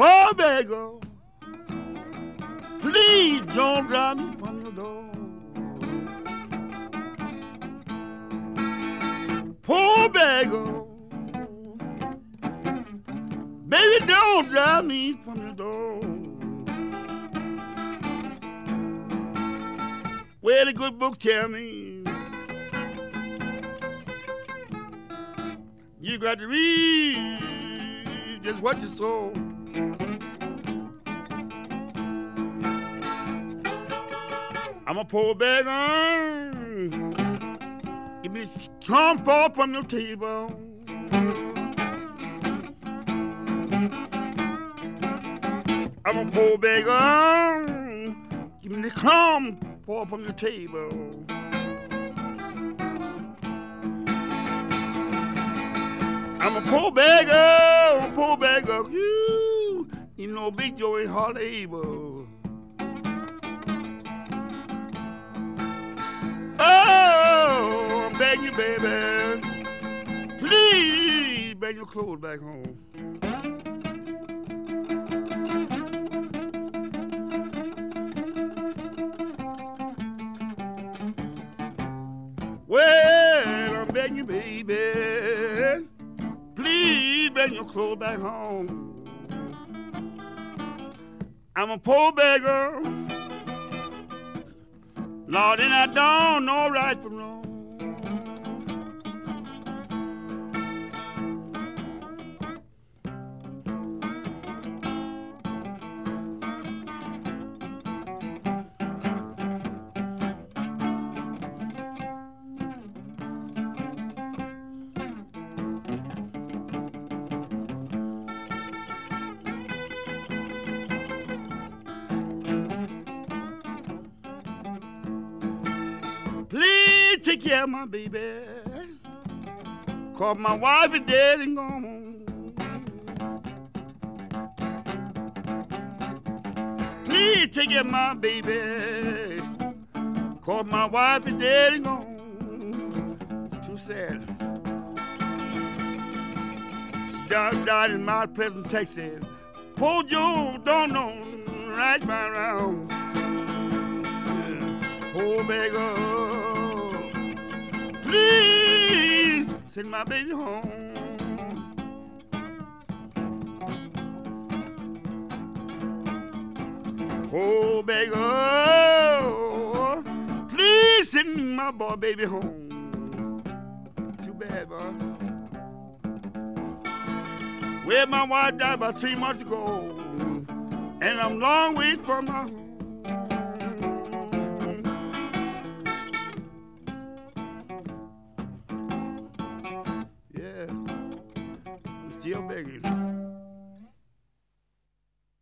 poor beggar, please don't drive me from your door. Poor beggar, baby, don't drive me from your door. Well, the good book tell me you got to read just what you sow. I'm a poor beggar. Give me some fall from your table. I'm a poor beggar. Give me the crumb fall from your table. I'm a poor beggar. You know, Big Joe ain't hardly able. Oh, I'm begging you, baby, please bring your clothes back home. Well, I'm begging you, baby, please bring your clothes back home. I'm a poor beggar, Lord, and I don't know right from wrong. Please take care of my baby, 'cause my wife is dead and gone. Please take care of my baby, 'cause my wife is dead and gone. Too sad. She died in Mount Pleasant, Texas. Poor Joe don't know right by around. Poor beggar, please send my baby home. Poor beggar, please send my boy baby home. Too bad, boy. Well, my wife died about 3 months ago, and I'm long way from my home. Still begging.